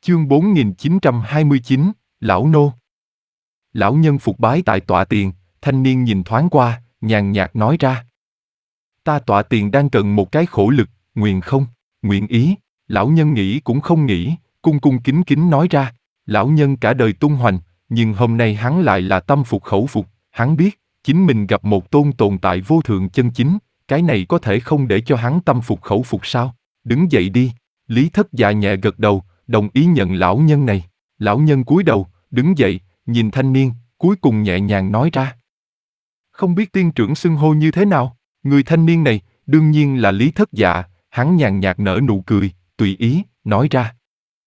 Chương 4929, Lão Nô. Lão nhân phục bái tại tọa tiền, thanh niên nhìn thoáng qua, nhàn nhạt nói ra. Ta tọa tiền đang cần một cái khổ lực, nguyện không? Nguyện ý. Lão nhân nghĩ cũng không nghĩ, cung cung kính kính nói ra. Lão nhân cả đời tung hoành, nhưng hôm nay hắn lại là tâm phục khẩu phục. Hắn biết, chính mình gặp một tồn tại vô thượng chân chính, cái này có thể không để cho hắn tâm phục khẩu phục sao? Đứng dậy đi. Lý Thất Dạ nhẹ gật đầu, đồng ý nhận lão nhân này. Lão nhân cúi đầu, đứng dậy, nhìn thanh niên, cuối cùng nhẹ nhàng nói ra. Không biết tiên trưởng xưng hô như thế nào? Người thanh niên này, đương nhiên là Lý Thất Dạ, hắn nhàn nhạt nở nụ cười, tùy ý, nói ra.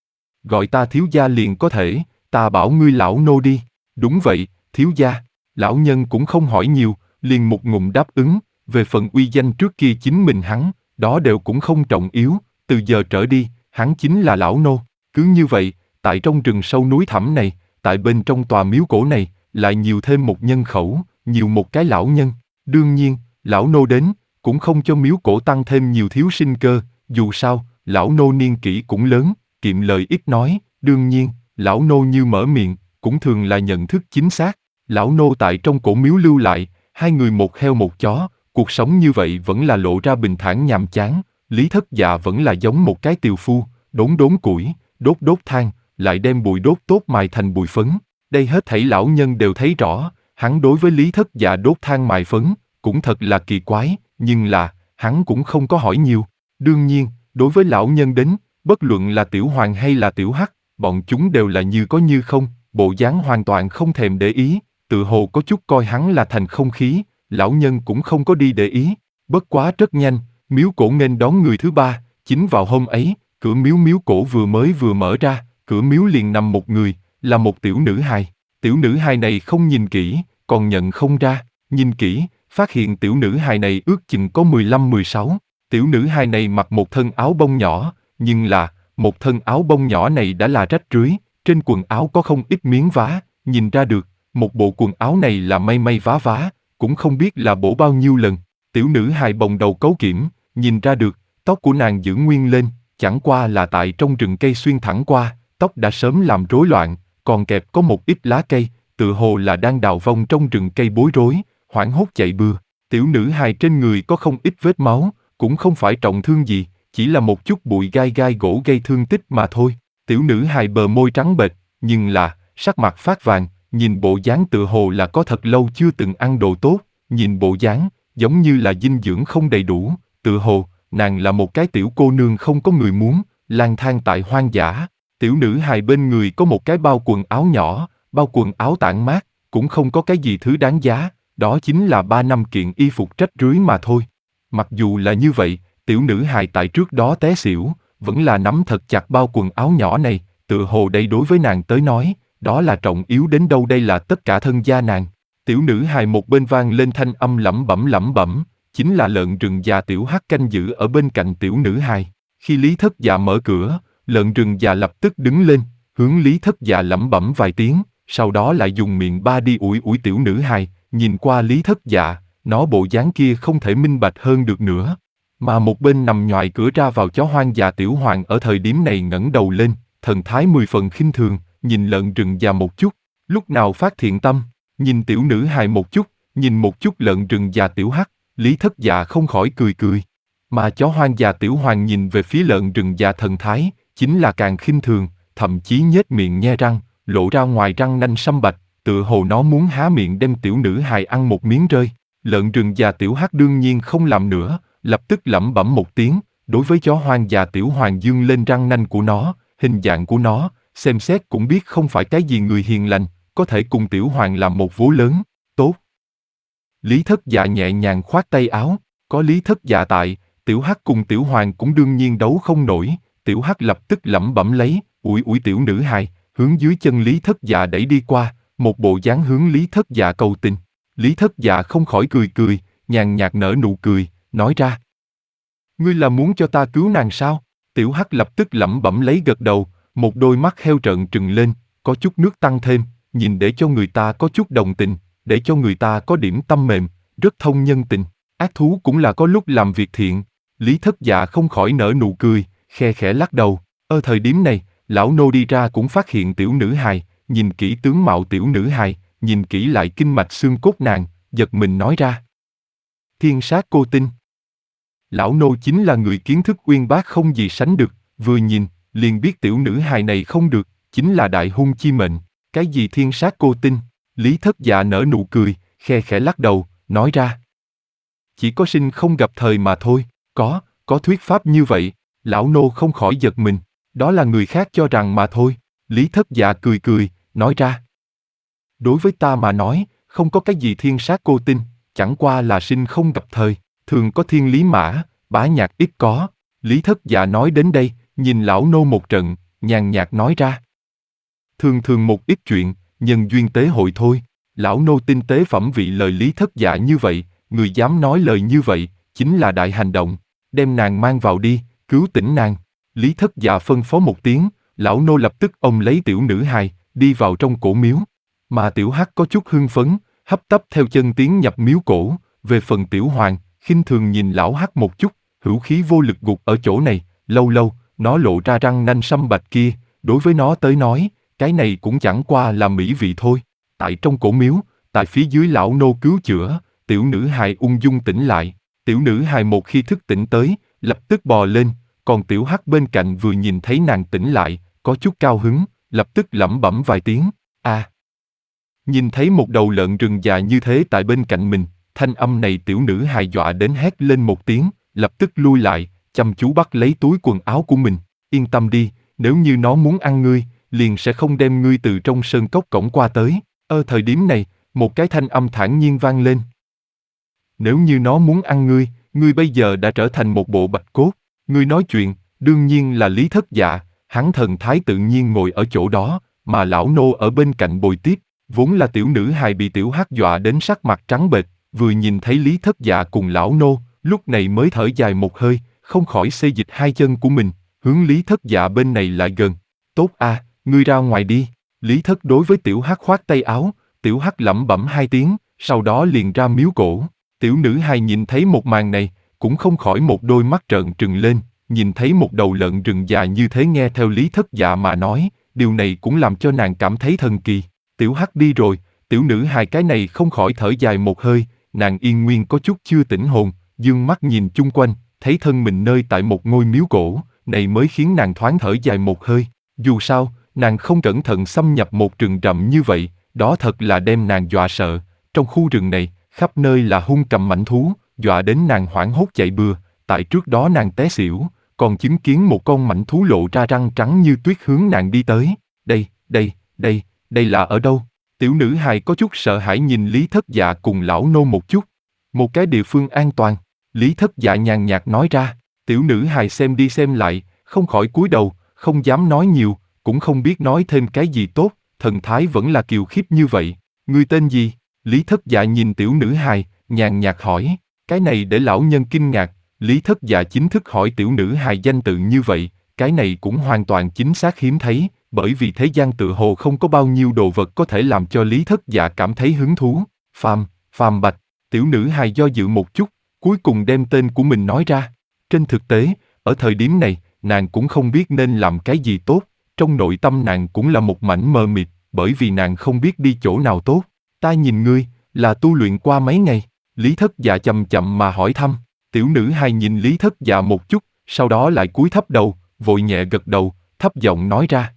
Gọi ta thiếu gia liền có thể, ta bảo ngươi lão nô đi. Đúng vậy, thiếu gia. Lão nhân cũng không hỏi nhiều, liền một ngụm đáp ứng, về phần uy danh trước kia chính mình hắn, đó đều cũng không trọng yếu, từ giờ trở đi, hắn chính là lão nô. Cứ như vậy, tại trong rừng sâu núi thẳm này, tại bên trong tòa miếu cổ này, lại nhiều thêm một nhân khẩu, nhiều một cái lão nhân. Đương nhiên, lão nô đến, cũng không cho miếu cổ tăng thêm nhiều thiếu sinh cơ, dù sao, lão nô niên kỷ cũng lớn, kiệm lời ít nói, đương nhiên, lão nô như mở miệng, cũng thường là nhận thức chính xác. Lão nô tại trong cổ miếu lưu lại, hai người một heo một chó, cuộc sống như vậy vẫn là lộ ra bình thản nhàm chán. Lý Thất Dạ vẫn là giống một cái tiều phu, đốn củi, đốt than, lại đem bụi đốt tốt mài thành bụi phấn. Đây hết thảy lão nhân đều thấy rõ, hắn đối với Lý Thất Dạ đốt than mài phấn, cũng thật là kỳ quái, nhưng là, hắn cũng không có hỏi nhiều. Đương nhiên, đối với lão nhân đến, bất luận là Tiểu Hoàng hay là Tiểu Hắc, bọn chúng đều là như có như không, bộ dáng hoàn toàn không thèm để ý, tự hồ có chút coi hắn là thành không khí, lão nhân cũng không có đi để ý. Bất quá rất nhanh, miếu cổ nghênh đón người thứ ba, chính vào hôm ấy, cửa miếu cổ vừa mở ra, cửa miếu liền nằm một người, là một tiểu nữ hài. Tiểu nữ hài này không nhìn kỹ, còn nhận không ra, nhìn kỹ, phát hiện tiểu nữ hài này ước chừng có 15-16. Tiểu nữ hài này mặc một thân áo bông nhỏ, nhưng là, một thân áo bông nhỏ này đã là rách rưới, trên quần áo có không ít miếng vá, nhìn ra được, một bộ quần áo này là may vá, cũng không biết là bổ bao nhiêu lần. Tiểu nữ hài bồng đầu cấu kiểm, nhìn ra được, tóc của nàng giữ nguyên lên, chẳng qua là tại trong rừng cây xuyên thẳng qua, tóc đã sớm làm rối loạn, còn kẹp có một ít lá cây, tựa hồ là đang đào vong trong rừng cây bối rối, hoảng hốt chạy bừa. Tiểu nữ hài trên người có không ít vết máu, cũng không phải trọng thương gì, chỉ là một chút bụi gai gỗ gây thương tích mà thôi. Tiểu nữ hài bờ môi trắng bệch, nhưng là, sắc mặt phát vàng, nhìn bộ dáng tựa hồ là có thật lâu chưa từng ăn đồ tốt, nhìn bộ dáng, giống như là dinh dưỡng không đầy đủ, tựa hồ, nàng là một cái tiểu cô nương không có người muốn, lang thang tại hoang dã. Tiểu nữ hài bên người có một cái bao quần áo nhỏ, bao quần áo tản mát, cũng không có cái gì thứ đáng giá, đó chính là 3-5 kiện y phục rách rưới mà thôi. Mặc dù là như vậy, tiểu nữ hài tại trước đó té xỉu, vẫn là nắm thật chặt bao quần áo nhỏ này, tựa hồ đây đối với nàng tới nói, đó là trọng yếu đến đâu, đây là tất cả thân gia nàng. Tiểu nữ hài một bên vang lên thanh âm lẩm bẩm, chính là lợn rừng già Tiểu Hắc canh giữ ở bên cạnh tiểu nữ hài. Khi Lý Thất Dạ mở cửa, lợn rừng già lập tức đứng lên, hướng Lý Thất Dạ lẩm bẩm vài tiếng, sau đó lại dùng miệng ba đi ủi tiểu nữ hài, nhìn qua Lý Thất Dạ, nó bộ dáng kia không thể minh bạch hơn được nữa. Mà một bên nằm nhoài cửa ra vào chó hoang già Tiểu Hoàng ở thời điểm này ngẩng đầu lên, thần thái 10 phần khinh thường, nhìn lợn rừng già một chút, lúc nào phát thiện tâm, nhìn tiểu nữ hài một chút, nhìn một chút lợn rừng già Tiểu Hắc, Lý Thất Dạ không khỏi cười. Mà chó hoang già Tiểu Hoàng nhìn về phía lợn rừng già thần thái, chính là càng khinh thường, thậm chí nhếch miệng nhe răng, lộ ra ngoài răng nanh sâm bạch, tựa hồ nó muốn há miệng đem tiểu nữ hài ăn một miếng rơi. Lợn rừng già Tiểu Hắc đương nhiên không làm nữa, lập tức lẩm bẩm một tiếng, đối với chó hoang già Tiểu Hoàng dương lên răng nanh của nó, hình dạng của nó, xem xét cũng biết không phải cái gì người hiền lành, có thể cùng Tiểu Hoàng làm một vố lớn, tốt. Lý Thất Dạ nhẹ nhàng khoát tay áo, có Lý Thất Dạ tại, Tiểu Hắc cùng Tiểu Hoàng cũng đương nhiên đấu không nổi. Tiểu Hắc lập tức lẩm bẩm lấy, ủi tiểu nữ hài, hướng dưới chân Lý Thất Dạ đẩy đi qua, một bộ dáng hướng Lý Thất Dạ cầu tình. Lý Thất Dạ không khỏi cười, nhàn nhạt nở nụ cười, nói ra. Ngươi là muốn cho ta cứu nàng sao? Tiểu Hắc lập tức lẩm bẩm lấy gật đầu, một đôi mắt heo trợn trừng lên, có chút nước tăng thêm, nhìn để cho người ta có chút đồng tình, để cho người ta có điểm tâm mềm, rất thông nhân tình. Ác thú cũng là có lúc làm việc thiện. Lý Thất Dạ không khỏi nở nụ cười, khe khẽ lắc đầu. Ở thời điểm này, lão nô đi ra cũng phát hiện tiểu nữ hài, nhìn kỹ tướng mạo tiểu nữ hài, nhìn kỹ lại kinh mạch xương cốt nàng, giật mình nói ra. Thiên sát cô tinh. Lão nô chính là người kiến thức uyên bác không gì sánh được, vừa nhìn, liền biết tiểu nữ hài này không được, chính là đại hung chi mệnh. Cái gì thiên sát cô tinh? Lý Thất Dạ nở nụ cười, khe khẽ lắc đầu, nói ra. Chỉ có sinh không gặp thời mà thôi, có thuyết pháp như vậy, lão nô không khỏi giật mình, đó là người khác cho rằng mà thôi. Lý Thất Dạ cười cười, nói ra. Đối với ta mà nói, không có cái gì thiên sát cô tinh, chẳng qua là sinh không gặp thời, thường có thiên lý mã, bá nhạc ít có. Lý Thất Dạ nói đến đây, nhìn lão nô một trận, nhàn nhạt nói ra. Thường thường một ít chuyện, nhân duyên tế hội thôi. Lão nô tinh tế phẩm vị lời Lý Thất Dạ như vậy, người dám nói lời như vậy, chính là đại hành động. Đem nàng mang vào đi, cứu tỉnh nàng. Lý Thất Dạ phân phó một tiếng, lão nô lập tức ôm lấy tiểu nữ hài, đi vào trong cổ miếu. Mà tiểu hắc có chút hưng phấn, hấp tấp theo chân tiến nhập miếu cổ. Về phần tiểu hoàng, khinh thường nhìn lão hắc một chút, hữu khí vô lực gục ở chỗ này, lâu lâu, nó lộ ra răng nanh sâm bạch kia, đối với nó tới nói, cái này cũng chẳng qua là mỹ vị thôi. Tại trong cổ miếu, tại phía dưới lão nô cứu chữa, tiểu nữ hài ung dung tỉnh lại. Tiểu nữ hài một khi thức tỉnh tới, lập tức bò lên, còn tiểu hắc bên cạnh vừa nhìn thấy nàng tỉnh lại, có chút cao hứng, lập tức lẩm bẩm vài tiếng, a. Nhìn thấy một đầu lợn rừng già như thế tại bên cạnh mình, thanh âm này tiểu nữ hài dọa đến hét lên một tiếng, lập tức lui lại, chăm chú bắt lấy túi quần áo của mình. Yên tâm đi, nếu như nó muốn ăn ngươi, liền sẽ không đem ngươi từ trong sơn cốc cổng qua tới. Thời điểm này, một cái thanh âm thản nhiên vang lên. Nếu như nó muốn ăn ngươi, ngươi bây giờ đã trở thành một bộ bạch cốt. Ngươi nói chuyện, đương nhiên là Lý Thất Dạ, hắn thần thái tự nhiên ngồi ở chỗ đó, mà lão nô ở bên cạnh bồi tiếp. Vốn là tiểu nữ hài bị tiểu hắc dọa đến sắc mặt trắng bệch, vừa nhìn thấy Lý Thất Dạ cùng lão nô, lúc này mới thở dài một hơi, không khỏi xê dịch hai chân của mình, hướng Lý Thất Dạ bên này lại gần. Tốt a, ngươi ra ngoài đi. Lý Thất đối với tiểu hắc khoát tay áo, tiểu hắc lẩm bẩm hai tiếng, sau đó liền ra miếu cổ. Tiểu nữ hài nhìn thấy một màn này, cũng không khỏi một đôi mắt trợn trừng lên, nhìn thấy một đầu lợn rừng già như thế nghe theo Lý Thất Dạ mà nói, điều này cũng làm cho nàng cảm thấy thần kỳ. Tiểu hắc đi rồi, tiểu nữ hài cái này không khỏi thở dài một hơi, nàng yên nguyên có chút chưa tỉnh hồn, dương mắt nhìn chung quanh, thấy thân mình nơi tại một ngôi miếu cổ, này mới khiến nàng thoáng thở dài một hơi. Dù sao, nàng không cẩn thận xâm nhập một rừng rậm như vậy, đó thật là đem nàng dọa sợ. Trong khu rừng này, khắp nơi là hung cầm mãnh thú, dọa đến nàng hoảng hốt chạy bừa. Tại trước đó nàng té xỉu, còn chứng kiến một con mãnh thú lộ ra răng trắng như tuyết hướng nàng đi tới. Đây là ở đâu? Tiểu nữ hài có chút sợ hãi nhìn Lý Thất Dạ cùng lão nô một chút. Một cái địa phương an toàn. Lý Thất Dạ nhàn nhạt nói ra. Tiểu nữ hài xem đi xem lại, không khỏi cúi đầu, không dám nói nhiều, cũng không biết nói thêm cái gì tốt, thần thái vẫn là kiều khiếp như vậy. Ngươi tên gì? Lý Thất Dạ nhìn tiểu nữ hài, nhàn nhạt hỏi. Cái này để lão nhân kinh ngạc, Lý Thất Dạ chính thức hỏi tiểu nữ hài danh tự như vậy, cái này cũng hoàn toàn chính xác hiếm thấy, bởi vì thế gian tựa hồ không có bao nhiêu đồ vật có thể làm cho Lý Thất Dạ cảm thấy hứng thú. Phàm Bạch, tiểu nữ hài do dự một chút, cuối cùng đem tên của mình nói ra. Trên thực tế, ở thời điểm này, nàng cũng không biết nên làm cái gì tốt, trong nội tâm nàng cũng là một mảnh mờ mịt, bởi vì nàng không biết đi chỗ nào tốt. Ta nhìn ngươi, là tu luyện qua mấy ngày? Lý Thất Dạ chậm chậm mà hỏi thăm. Tiểu nữ hài nhìn Lý Thất Dạ một chút, sau đó lại cúi thấp đầu, vội nhẹ gật đầu, thấp giọng nói ra.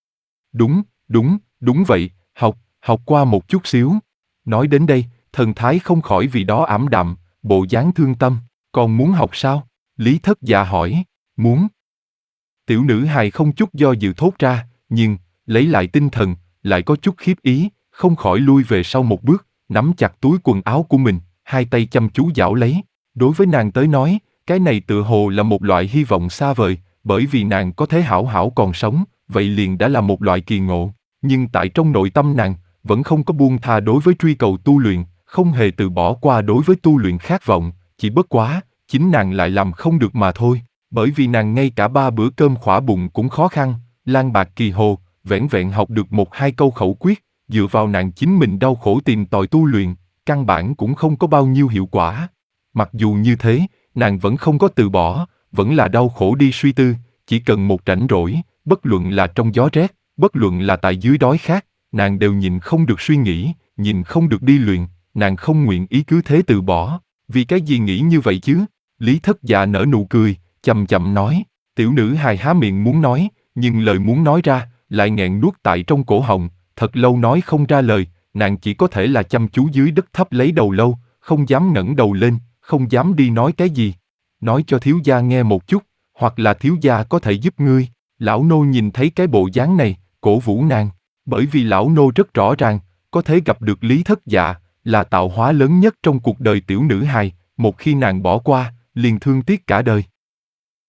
Đúng vậy, học qua một chút xíu. Nói đến đây, thần thái không khỏi vì đó ảm đạm, bộ dáng thương tâm. Còn muốn học sao? Lý Thất Dạ hỏi. Muốn. Tiểu nữ hài không chút do dự thốt ra, nhưng, lấy lại tinh thần, lại có chút khiếp ý, không khỏi lui về sau một bước, nắm chặt túi quần áo của mình, hai tay chăm chú giảo lấy. Đối với nàng tới nói, cái này tựa hồ là một loại hy vọng xa vời, bởi vì nàng có thể hảo hảo còn sống, vậy liền đã là một loại kỳ ngộ. Nhưng tại trong nội tâm nàng, vẫn không có buông tha đối với truy cầu tu luyện, không hề từ bỏ qua đối với tu luyện khát vọng, chỉ bất quá, chính nàng lại làm không được mà thôi. Bởi vì nàng ngay cả 3 bữa cơm khỏa bụng cũng khó khăn, lang bạc kỳ hồ, vẻn vẹn học được 1-2 câu khẩu quyết, dựa vào nàng chính mình đau khổ tìm tòi tu luyện, căn bản cũng không có bao nhiêu hiệu quả. Mặc dù như thế, nàng vẫn không có từ bỏ, vẫn là đau khổ đi suy tư, chỉ cần một rảnh rỗi, bất luận là trong gió rét, bất luận là tại dưới đói khát, nàng đều nhịn không được suy nghĩ, nhịn không được đi luyện, nàng không nguyện ý cứ thế từ bỏ. Vì cái gì nghĩ như vậy chứ? Lý Thất Dạ nở nụ cười, chậm chậm nói. Tiểu nữ hài há miệng muốn nói, nhưng lời muốn nói ra, lại nghẹn nuốt tại trong cổ họng, thật lâu nói không ra lời, nàng chỉ có thể là chăm chú dưới đất thấp lấy đầu lâu, không dám ngẩng đầu lên, không dám đi nói cái gì. Nói cho thiếu gia nghe một chút, hoặc là thiếu gia có thể giúp ngươi. Lão nô nhìn thấy cái bộ dáng này, cổ vũ nàng, bởi vì lão nô rất rõ ràng, có thể gặp được Lý Thất Dạ, là tạo hóa lớn nhất trong cuộc đời tiểu nữ hài, một khi nàng bỏ qua, liền thương tiếc cả đời.